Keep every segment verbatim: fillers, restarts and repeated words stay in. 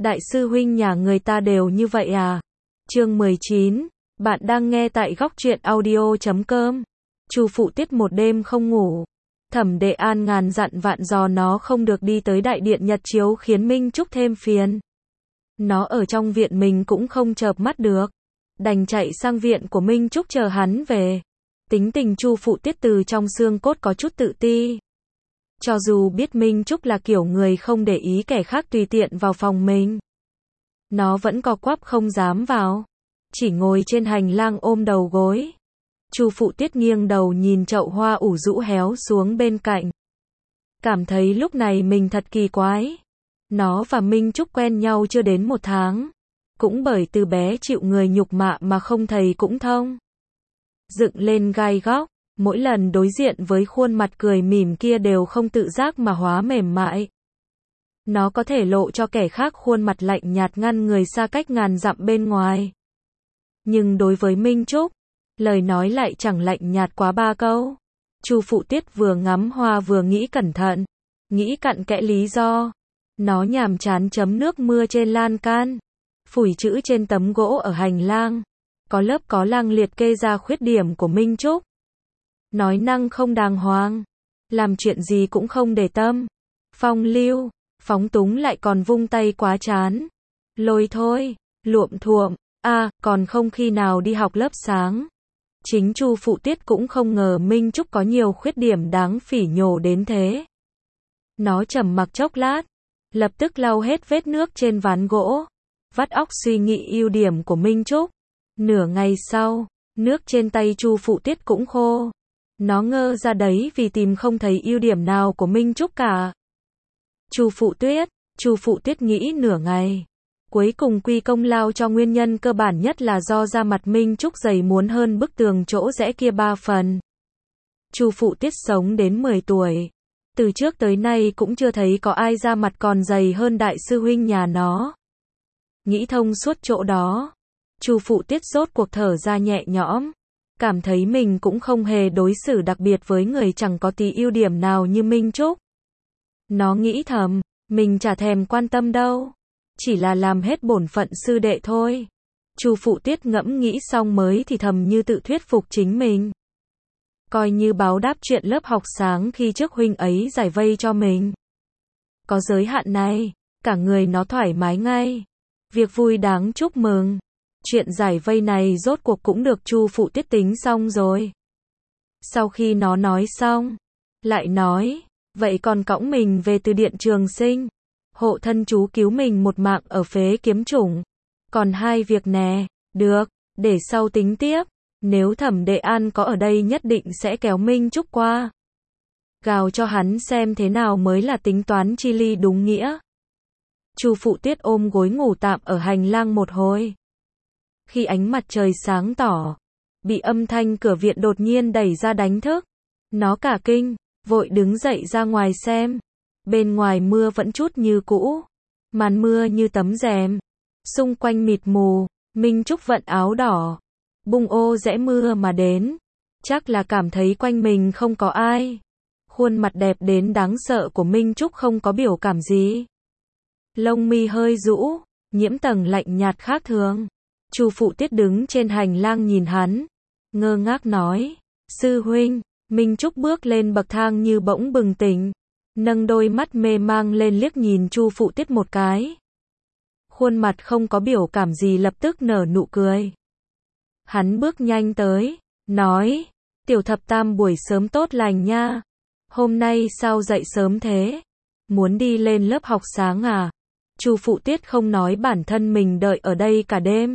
Đại sư huynh nhà người ta đều như vậy à? Chương mười chín, bạn đang nghe tại góc truyện audio chấm com. Chu Phụ Tiết một đêm không ngủ. Thẩm Đệ An ngàn dặn vạn dò nó không được đi tới đại điện nhật chiếu khiến Minh Trúc thêm phiền. Nó ở trong viện mình cũng không chợp mắt được, đành chạy sang viện của Minh Trúc chờ hắn về. Tính tình Chu Phụ Tiết từ trong xương cốt có chút tự ti. Cho dù biết Minh Trúc là kiểu người không để ý kẻ khác tùy tiện vào phòng mình, nó vẫn co quắp không dám vào, chỉ ngồi trên hành lang ôm đầu gối. Chu Phụ Tiết nghiêng đầu nhìn chậu hoa ủ rũ héo xuống bên cạnh, cảm thấy lúc này mình thật kỳ quái. Nó và Minh Trúc quen nhau chưa đến một tháng, cũng bởi từ bé chịu người nhục mạ mà không thầy cũng thông, dựng lên gai góc. Mỗi lần đối diện với khuôn mặt cười mỉm kia đều không tự giác mà hóa mềm mại. Nó có thể lộ cho kẻ khác khuôn mặt lạnh nhạt ngăn người xa cách ngàn dặm bên ngoài. Nhưng đối với Minh Trúc, lời nói lại chẳng lạnh nhạt quá ba câu. Chu Phụ Tiết vừa ngắm hoa vừa nghĩ cẩn thận, nghĩ cặn kẽ lý do. Nó nhàm chán chấm nước mưa trên lan can, phủi chữ trên tấm gỗ ở hành lang, có lớp có lang liệt kê ra khuyết điểm của Minh Trúc. Nói năng không đàng hoàng, làm chuyện gì cũng không để tâm, phong lưu, phóng túng lại còn vung tay quá chán. Lôi thôi, luộm thuộm, a à, còn không khi nào đi học lớp sáng. Chính Chu Phụ Tiết cũng không ngờ Minh Trúc có nhiều khuyết điểm đáng phỉ nhổ đến thế. Nó trầm mặc chốc lát, lập tức lau hết vết nước trên ván gỗ, vắt óc suy nghĩ ưu điểm của Minh Trúc. Nửa ngày sau, nước trên tay Chu Phụ Tiết cũng khô. Nó ngơ ra đấy vì tìm không thấy ưu điểm nào của Minh Trúc cả. Chu Phụ Tiết, Chu Phụ Tiết nghĩ nửa ngày, cuối cùng quy công lao cho nguyên nhân cơ bản nhất là do da mặt Minh Trúc dày muốn hơn bức tường chỗ rẽ kia ba phần. Chu Phụ Tiết sống đến mười tuổi, từ trước tới nay cũng chưa thấy có ai da mặt còn dày hơn đại sư huynh nhà nó. Nghĩ thông suốt chỗ đó, Chu Phụ Tiết rốt cuộc thở ra nhẹ nhõm, cảm thấy mình cũng không hề đối xử đặc biệt với người chẳng có tí ưu điểm nào như Minh Trúc. Nó nghĩ thầm, mình chả thèm quan tâm đâu, chỉ là làm hết bổn phận sư đệ thôi. Chu Phụ Tiết ngẫm nghĩ xong mới thì thầm như tự thuyết phục chính mình. Coi như báo đáp chuyện lớp học sáng khi trước huynh ấy giải vây cho mình. Có giới hạn này, cả người nó thoải mái ngay. Việc vui đáng chúc mừng. Chuyện giải vây này rốt cuộc cũng được Chu Phụ Tiết tính xong rồi. Sau khi nó nói xong, lại nói, vậy còn cõng mình về từ điện Trường Sinh, hộ thân chú cứu mình một mạng ở phế kiếm chủng. Còn hai việc nè, được, để sau tính tiếp, nếu Thẩm Đệ An có ở đây nhất định sẽ kéo Minh Trúc qua. Gào cho hắn xem thế nào mới là tính toán chi ly đúng nghĩa. Chu Phụ Tiết ôm gối ngủ tạm ở hành lang một hồi. Khi ánh mặt trời sáng tỏ, bị âm thanh cửa viện đột nhiên đẩy ra đánh thức. Nó cả kinh, vội đứng dậy ra ngoài xem. Bên ngoài mưa vẫn chút như cũ, màn mưa như tấm rèm, xung quanh mịt mù. Minh Trúc vận áo đỏ, bung ô rẽ mưa mà đến, chắc là cảm thấy quanh mình không có ai. Khuôn mặt đẹp đến đáng sợ của Minh Trúc không có biểu cảm gì. Lông mi hơi rũ, nhiễm tầng lạnh nhạt khác thường. Chu Phụ Tiết đứng trên hành lang nhìn hắn, ngơ ngác nói, sư huynh. Minh Trúc bước lên bậc thang như bỗng bừng tỉnh, nâng đôi mắt mê mang lên liếc nhìn Chu Phụ Tiết một cái. Khuôn mặt không có biểu cảm gì lập tức nở nụ cười. Hắn bước nhanh tới, nói, tiểu thập tam buổi sớm tốt lành nha. Hôm nay sao dậy sớm thế? Muốn đi lên lớp học sáng à? Chu Phụ Tiết không nói bản thân mình đợi ở đây cả đêm,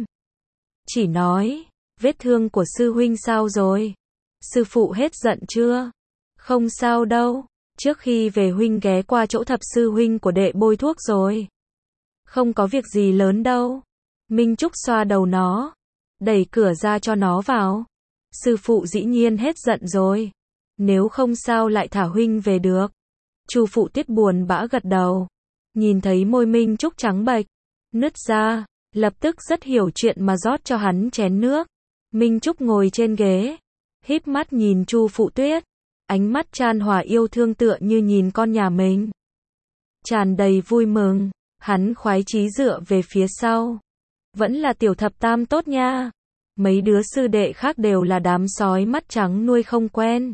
chỉ nói, vết thương của sư huynh sao rồi? Sư phụ hết giận chưa? Không sao đâu, trước khi về huynh ghé qua chỗ thập sư huynh của đệ bôi thuốc rồi. Không có việc gì lớn đâu. Minh Trúc xoa đầu nó, đẩy cửa ra cho nó vào. Sư phụ dĩ nhiên hết giận rồi, nếu không sao lại thả huynh về được. Chu Phụ Tiết buồn bã gật đầu, nhìn thấy môi Minh Trúc trắng bệch, nứt ra, lập tức rất hiểu chuyện mà rót cho hắn chén nước. Minh Trúc ngồi trên ghế, híp mắt nhìn Chu Phụ Tiết, ánh mắt chan hòa yêu thương tựa như nhìn con nhà mình. Tràn đầy vui mừng, Hắn khoái chí dựa về phía sau. Vẫn là tiểu thập tam tốt nha. Mấy đứa sư đệ khác đều là đám sói mắt trắng nuôi không quen.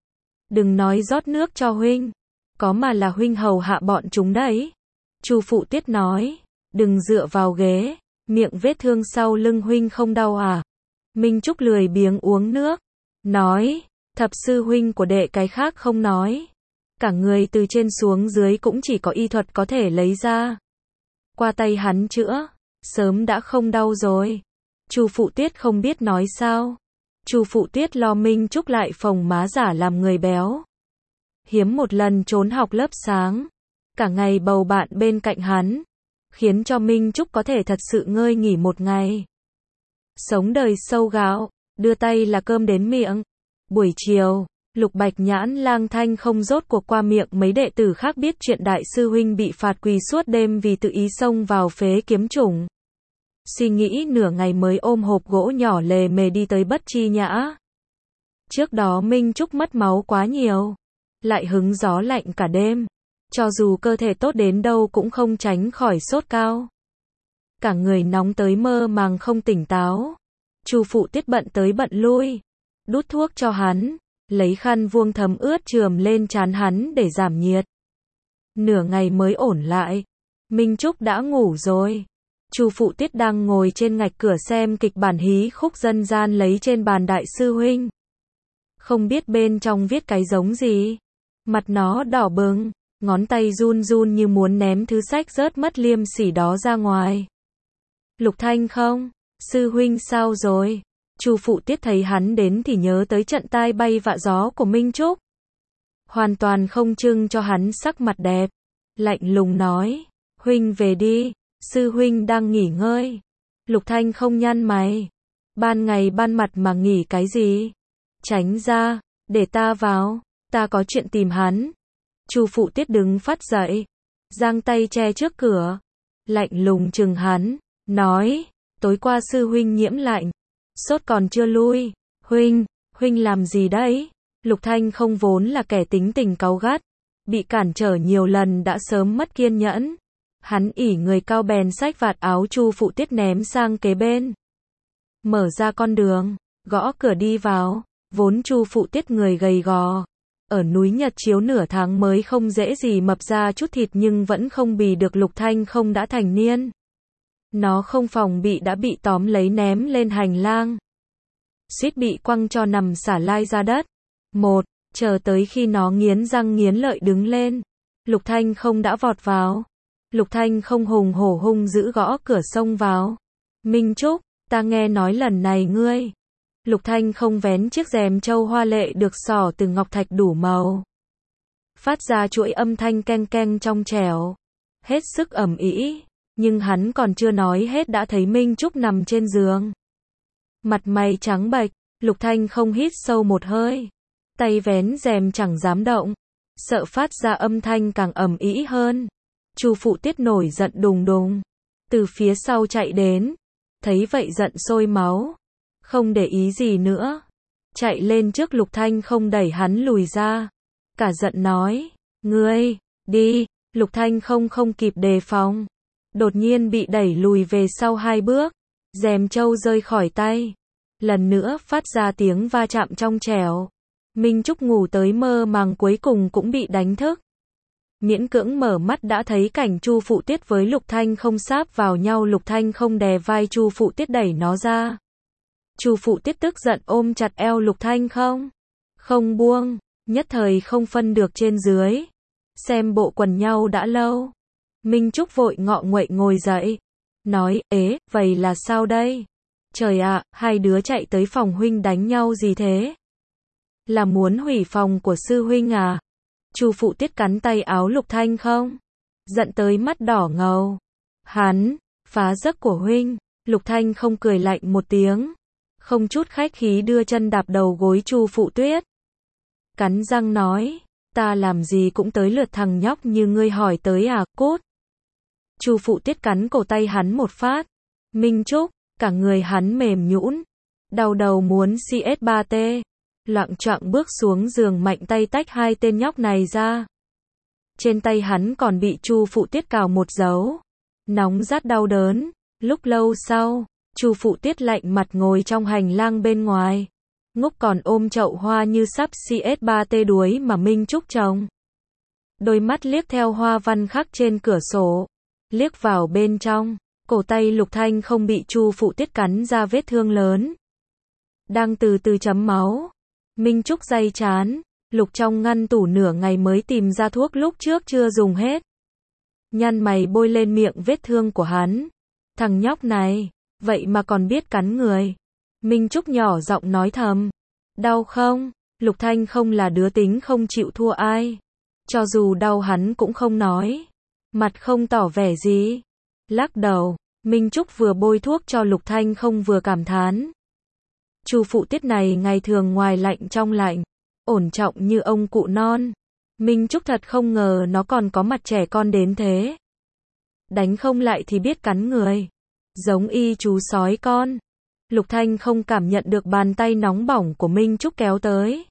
Đừng nói rót nước cho huynh. Có mà là huynh hầu hạ bọn chúng đấy. Chu Phụ Tiết nói. Đừng dựa vào ghế. Miệng vết thương sau lưng huynh không đau à? Minh Trúc lười biếng uống nước. Nói. Thập sư huynh của đệ cái khác không nói. Cả người từ trên xuống dưới cũng chỉ có y thuật có thể lấy ra. Qua tay hắn chữa. Sớm đã không đau rồi. Chu Phụ Tiết không biết nói sao. Chu Phụ Tiết lo Minh Trúc lại phồng má giả làm người béo. Hiếm một lần trốn học lớp sáng. Cả ngày bầu bạn bên cạnh hắn. Khiến cho Minh Trúc có thể thật sự ngơi nghỉ một ngày. Sống đời sâu gạo. Đưa tay là cơm đến miệng. Buổi chiều, Lục Bạch Nhãn lang thanh không rốt cuộc qua miệng mấy đệ tử khác biết chuyện đại sư huynh bị phạt quỳ suốt đêm vì tự ý xông vào phế kiếm chủng. Suy nghĩ nửa ngày mới ôm hộp gỗ nhỏ lề mề đi tới Bất Chi Nhã. Trước đó Minh Trúc mất máu quá nhiều. Lại hứng gió lạnh cả đêm. Cho dù cơ thể tốt đến đâu cũng không tránh khỏi sốt cao. Cả người nóng tới mơ màng không tỉnh táo. Chu Phụ Tiết bận tới bận lui. Đút thuốc cho hắn. Lấy khăn vuông thấm ướt chườm lên trán hắn để giảm nhiệt. Nửa ngày mới ổn lại. Minh Trúc đã ngủ rồi. Chu Phụ Tiết đang ngồi trên ngạch cửa xem kịch bản hí khúc dân gian lấy trên bàn đại sư huynh. Không biết bên trong viết cái giống gì. Mặt nó đỏ bừng, ngón tay run run như muốn ném thứ sách rớt mất liêm sỉ đó ra ngoài. Lục Thanh không? Sư huynh sao rồi? Chu Phụ Tiết thấy hắn đến thì nhớ tới trận tai bay vạ gió của Minh Trúc. Hoàn toàn không trưng cho hắn sắc mặt đẹp. Lạnh lùng nói. Huynh về đi. Sư huynh đang nghỉ ngơi. Lục Thanh không nhăn mày. Ban ngày ban mặt mà nghỉ cái gì? Tránh ra. Để ta vào. Ta có chuyện tìm hắn. Chu Phụ Tiết đứng phát dậy. Giang tay che trước cửa. Lạnh lùng chừng hắn. Nói. Tối qua sư huynh nhiễm lạnh. Sốt còn chưa lui. Huynh, huynh làm gì đấy? Lục Thanh không vốn là kẻ tính tình cáu gắt. Bị cản trở nhiều lần đã sớm mất kiên nhẫn. Hắn ỉ người cao bèn xách vạt áo Chu Phụ Tiết ném sang kế bên. Mở ra con đường, gõ cửa đi vào. Vốn Chu Phụ Tiết người gầy gò. Ở núi Nhật chiếu nửa tháng mới không dễ gì mập ra chút thịt nhưng vẫn không bì được Lục Thanh không đã thành niên. Nó không phòng bị đã bị tóm lấy ném lên hành lang. Suýt bị quăng cho nằm xả lai ra đất. Một, chờ tới khi nó nghiến răng nghiến lợi đứng lên. Lục Thanh không đã vọt vào. Lục Thanh không hùng hổ hung giữ gõ cửa xông vào. Minh Trúc, ta nghe nói lần này ngươi. Lục Thanh không vén chiếc rèm châu hoa lệ được xỏ từ ngọc thạch đủ màu. Phát ra chuỗi âm thanh keng keng trong trẻo. Hết sức ầm ĩ. Nhưng hắn còn chưa nói hết đã thấy Minh Trúc nằm trên giường. Mặt mày trắng bệch, Lục Thanh không hít sâu một hơi. Tay vén rèm chẳng dám động. Sợ phát ra âm thanh càng ầm ĩ hơn. Chu Phụ Tiết nổi giận đùng đùng. Từ phía sau chạy đến. Thấy vậy giận sôi máu. Không để ý gì nữa. Chạy lên trước Lục Thanh không đẩy hắn lùi ra. Cả giận nói. Ngươi, đi. Lục Thanh không không kịp đề phòng. Đột nhiên bị đẩy lùi về sau hai bước. Rèm châu rơi khỏi tay. Lần nữa phát ra tiếng va chạm trong trẻo. Minh Trúc ngủ tới mơ màng cuối cùng cũng bị đánh thức. Miễn cưỡng mở mắt đã thấy cảnh Chu Phụ Tiết với Lục Thanh không sáp vào nhau. Lục Thanh không đè vai Chu Phụ Tiết đẩy nó ra. Chu Phụ Tiết tức giận ôm chặt eo Lục Thanh không. Không buông, nhất thời không phân được trên dưới. Xem bộ quần nhau đã lâu. Minh Trúc vội ngọ nguậy ngồi dậy. Nói, ế, vậy là sao đây? Trời ạ, hai đứa chạy tới phòng huynh đánh nhau gì thế? Là muốn hủy phòng của sư huynh à? Chu Phụ Tiết cắn tay áo Lục Thanh không. Giận tới mắt đỏ ngầu. Hắn, phá giấc của huynh. Lục Thanh không cười lạnh một tiếng. Không chút khách khí đưa chân đạp đầu gối Chu Phụ Tiết. Cắn răng nói, ta làm gì cũng tới lượt thằng nhóc như ngươi hỏi tới à, cút. Chu Phụ Tiết cắn cổ tay hắn một phát. Minh Trúc, cả người hắn mềm nhũn, đau đầu muốn xê ét ba T. Loạng choạng bước xuống giường mạnh tay tách hai tên nhóc này ra. Trên tay hắn còn bị Chu Phụ Tiết cào một dấu. nóng rát đau đớn. Lúc lâu sau, Chu Phụ Tiết lạnh mặt ngồi trong hành lang bên ngoài. Ngúc còn ôm chậu hoa như sắp xê ét ba tê đuối mà Minh Trúc trồng. Đôi mắt liếc theo hoa văn khắc trên cửa sổ, liếc vào bên trong, cổ tay Lục Thanh không bị Chu Phụ Tiết cắn ra vết thương lớn, đang từ từ chấm máu. Minh Trúc day chán, lục trong ngăn tủ nửa ngày mới tìm ra thuốc lúc trước chưa dùng hết. Nhăn mày bôi lên miệng vết thương của hắn. Thằng nhóc này, vậy mà còn biết cắn người. Minh Trúc nhỏ giọng nói thầm. Đau không? Lục Thanh không là đứa tính không chịu thua ai. Cho dù đau hắn cũng không nói. Mặt không tỏ vẻ gì. Lắc đầu, Minh Trúc vừa bôi thuốc cho Lục Thanh không vừa cảm thán. Chu Phụ Tiết này ngày thường ngoài lạnh trong lạnh, ổn trọng như ông cụ non. Minh Trúc thật không ngờ nó còn có mặt trẻ con đến thế. Đánh không lại thì biết cắn người. Giống y chú sói con. Lục Thanh không cảm nhận được bàn tay nóng bỏng của Minh Trúc kéo tới.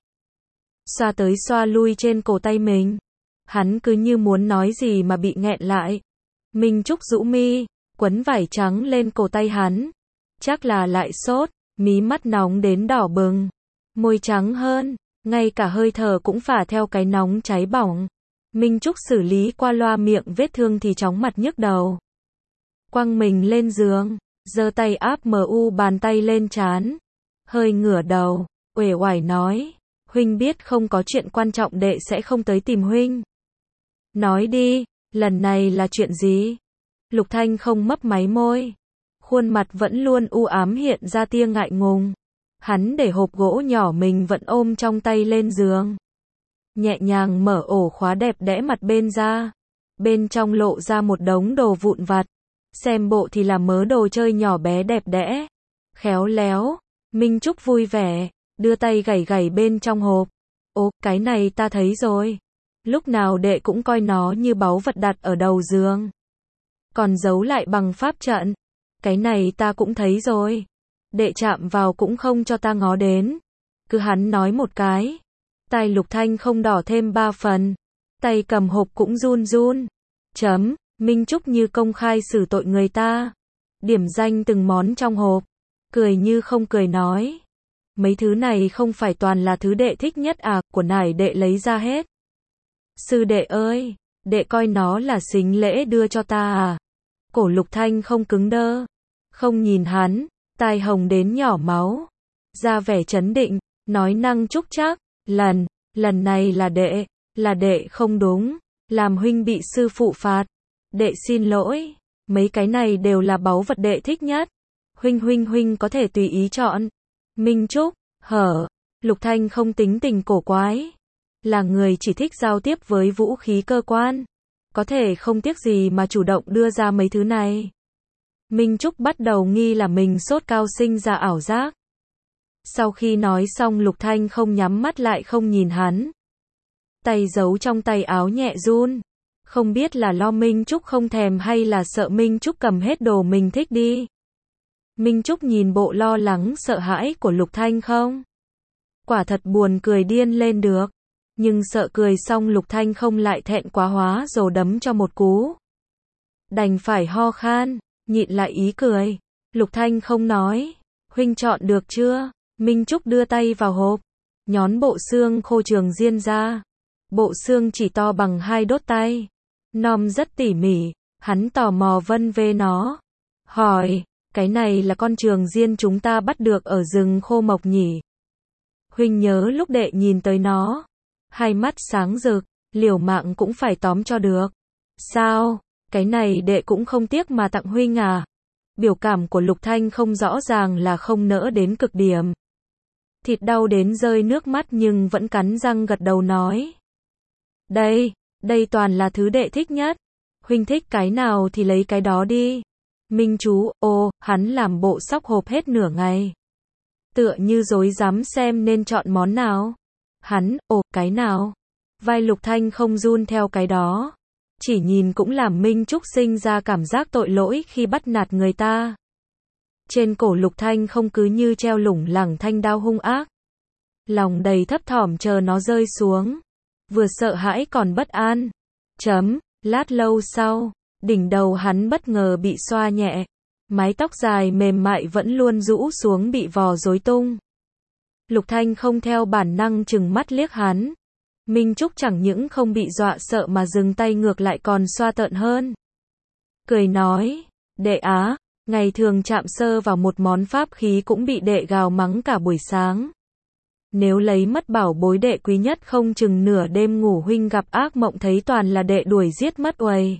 Xoa tới xoa lui trên cổ tay mình. Hắn cứ như muốn nói gì mà bị nghẹn lại. Minh Trúc rũ mi, quấn vải trắng lên cổ tay hắn. Chắc là lại sốt, mí mắt nóng đến đỏ bừng. Môi trắng hơn, ngay cả hơi thở cũng phả theo cái nóng cháy bỏng. Minh Trúc xử lý qua loa miệng vết thương thì chóng mặt nhức đầu. Quăng mình lên giường, giơ tay áp mu bàn tay lên trán. Hơi ngửa đầu, uể oải nói. Huynh biết không có chuyện quan trọng đệ sẽ không tới tìm huynh. Nói đi, lần này là chuyện gì? Lục Thanh không mấp máy môi. Khuôn mặt vẫn luôn u ám hiện ra tia ngại ngùng. Hắn để hộp gỗ nhỏ mình vẫn ôm trong tay lên giường. Nhẹ nhàng mở ổ khóa đẹp đẽ mặt bên ra. Bên trong lộ ra một đống đồ vụn vặt. Xem bộ thì là mớ đồ chơi nhỏ bé đẹp đẽ. Khéo léo. Minh Trúc vui vẻ, đưa tay gảy gảy bên trong hộp. Ố, cái này ta thấy rồi. Lúc nào đệ cũng coi nó như báu vật đặt ở đầu giường. Còn giấu lại bằng pháp trận. Cái này ta cũng thấy rồi. Đệ chạm vào cũng không cho ta ngó đến. Cứ hắn nói một cái. Tai Lục Thanh không đỏ thêm ba phần. Tay cầm hộp cũng run run. Chấm, Minh Trúc như công khai xử tội người ta. Điểm danh từng món trong hộp. Cười như không cười nói. Mấy thứ này không phải toàn là thứ đệ thích nhất à, của nải đệ lấy ra hết. Sư đệ ơi, đệ coi nó là sính lễ đưa cho ta à. Cổ Lục Thanh không cứng đơ. Không nhìn hắn, tai hồng đến nhỏ máu. Ra vẻ trấn định, nói năng trúc trác. Lần, lần này là đệ, là đệ không đúng. Làm huynh bị sư phụ phạt. Đệ xin lỗi, mấy cái này đều là báu vật đệ thích nhất. Huynh huynh huynh có thể tùy ý chọn. Minh Trúc, hở, Lục Thanh không tính tình cổ quái. Là người chỉ thích giao tiếp với vũ khí cơ quan. Có thể không tiếc gì mà chủ động đưa ra mấy thứ này. Minh Trúc bắt đầu nghi là mình sốt cao sinh ra ảo giác. Sau khi nói xong Lục Thanh không nhắm mắt lại không nhìn hắn. Tay giấu trong tay áo nhẹ run. Không biết là lo Minh Trúc không thèm hay là sợ Minh Trúc cầm hết đồ mình thích đi. Minh Trúc nhìn bộ lo lắng sợ hãi của Lục Thanh không? Quả thật buồn cười điên lên được. Nhưng sợ cười xong Lục Thanh không lại thẹn quá hóa rồi đấm cho một cú. Đành phải ho khan, nhịn lại ý cười. Lục Thanh không nói. Huynh chọn được chưa? Minh Trúc đưa tay vào hộp. Nhón bộ xương khô trường diên ra. Bộ xương chỉ to bằng hai đốt tay. Nom rất tỉ mỉ. Hắn tò mò vân vê nó. Hỏi, cái này là con trường diên chúng ta bắt được ở rừng khô mộc nhỉ? Huynh nhớ lúc đệ nhìn tới nó. Hai mắt sáng rực, liều mạng cũng phải tóm cho được. Sao, cái này đệ cũng không tiếc mà tặng huynh à? Biểu cảm của Lục Thanh không rõ ràng là không nỡ đến cực điểm. Thịt đau đến rơi nước mắt nhưng vẫn cắn răng gật đầu nói. Đây, đây toàn là thứ đệ thích nhất. Huynh thích cái nào thì lấy cái đó đi. Minh chú, ô, hắn làm bộ sóc hộp hết nửa ngày. Tựa như rối rắm xem nên chọn món nào. Hắn, ồ, cái nào? Vai Lục Thanh không run theo cái đó. Chỉ nhìn cũng làm Minh Trúc sinh ra cảm giác tội lỗi khi bắt nạt người ta. Trên cổ Lục Thanh không cứ như treo lủng lẳng thanh đao hung ác. Lòng đầy thấp thỏm chờ nó rơi xuống. Vừa sợ hãi còn bất an. Chấm, lát lâu sau, Đỉnh đầu hắn bất ngờ bị xoa nhẹ. Mái tóc dài mềm mại vẫn luôn rũ xuống bị vò rối tung. Lục Thanh không theo bản năng chừng mắt liếc hắn. Minh Trúc chẳng những không bị dọa sợ mà dừng tay ngược lại còn xoa tợn hơn. Cười nói, đệ á, ngày thường chạm sơ vào một món pháp khí cũng bị đệ gào mắng cả buổi sáng. Nếu lấy mất bảo bối đệ quý nhất không chừng nửa đêm ngủ huynh gặp ác mộng thấy toàn là đệ đuổi giết mất uầy.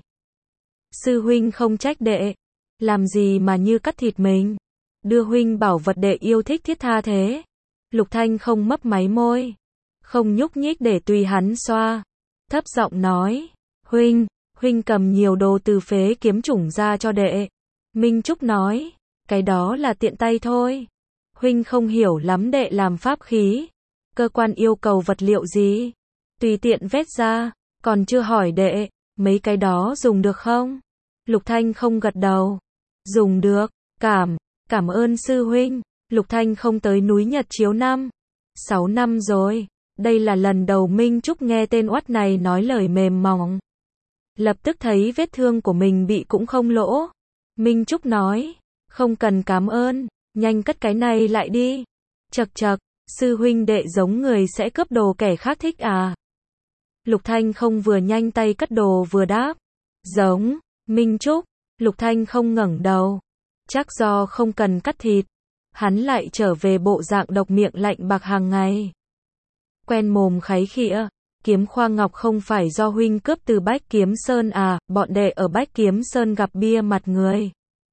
Sư huynh không trách đệ, làm gì mà như cắt thịt mình. Đưa huynh bảo vật đệ yêu thích thiết tha thế. Lục Thanh không mấp máy môi, không nhúc nhích để tùy hắn xoa. Thấp giọng nói, huynh, huynh cầm nhiều đồ từ phế kiếm chủng ra cho đệ. Minh Trúc nói, cái đó là tiện tay thôi. Huynh không hiểu lắm đệ làm pháp khí. Cơ quan yêu cầu vật liệu gì? Tùy tiện vét ra, còn chưa hỏi đệ, mấy cái đó dùng được không? Lục Thanh không gật đầu. Dùng được, cảm, cảm ơn sư huynh. Lục Thanh không tới núi Nhật Chiếu năm, sáu năm rồi. Đây là lần đầu Minh Trúc nghe tên oắt này nói lời mềm mỏng. Lập tức thấy vết thương của mình bị cũng không lỗ. Minh Trúc nói, không cần cảm ơn, nhanh cất cái này lại đi. Chậc chậc, sư huynh đệ giống người sẽ cướp đồ kẻ khác thích à? Lục Thanh không vừa nhanh tay cất đồ vừa đáp, giống, Minh Trúc. Lục Thanh không ngẩng đầu, chắc do không cần cắt thịt. Hắn lại trở về bộ dạng độc miệng lạnh bạc hàng ngày. Quen mồm kháy khịa, kiếm khoa ngọc không phải do huynh cướp từ Bách Kiếm Sơn à, bọn đệ ở Bách Kiếm Sơn gặp bia mặt người.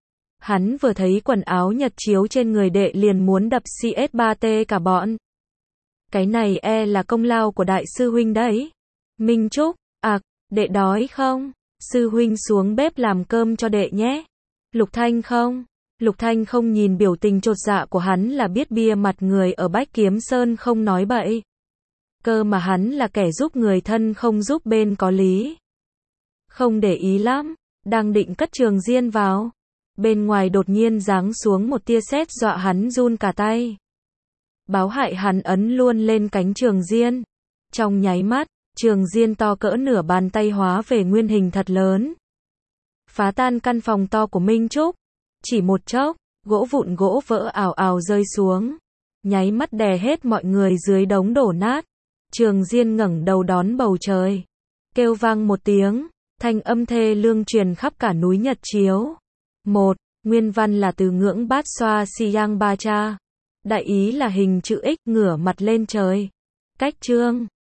Hắn vừa thấy quần áo Nhật Chiếu trên người đệ liền muốn đập xê ét ba tê cả bọn. Cái này e là công lao của đại sư huynh đấy. Minh Trúc, ạc, đệ đói không? Sư huynh xuống bếp làm cơm cho đệ nhé. Lục Thanh không? Lục Thanh không nhìn biểu tình chột dạ của hắn là biết bia mặt người ở Bách Kiếm Sơn không nói bậy. Cơ mà hắn là kẻ giúp người thân không giúp bên có lý. Không để ý lắm, đang định cất Trường Diên vào. Bên ngoài đột nhiên giáng xuống một tia sét dọa hắn run cả tay. Báo hại hắn ấn luôn lên cánh Trường Diên. Trong nháy mắt, Trường Diên to cỡ nửa bàn tay hóa về nguyên hình thật lớn. Phá tan căn phòng to của Minh Trúc. Chỉ một chốc, gỗ vụn gỗ vỡ ào ào rơi xuống. Nháy mắt đè hết mọi người dưới đống đổ nát. Trường Diên ngẩng đầu đón bầu trời. Kêu vang một tiếng, thanh âm thê lương truyền khắp cả núi Nhật Chiếu. Một, nguyên văn là từ ngưỡng bát xoa Siyang Ba Cha. Đại ý là hình chữ X ngửa mặt lên trời. Cách chương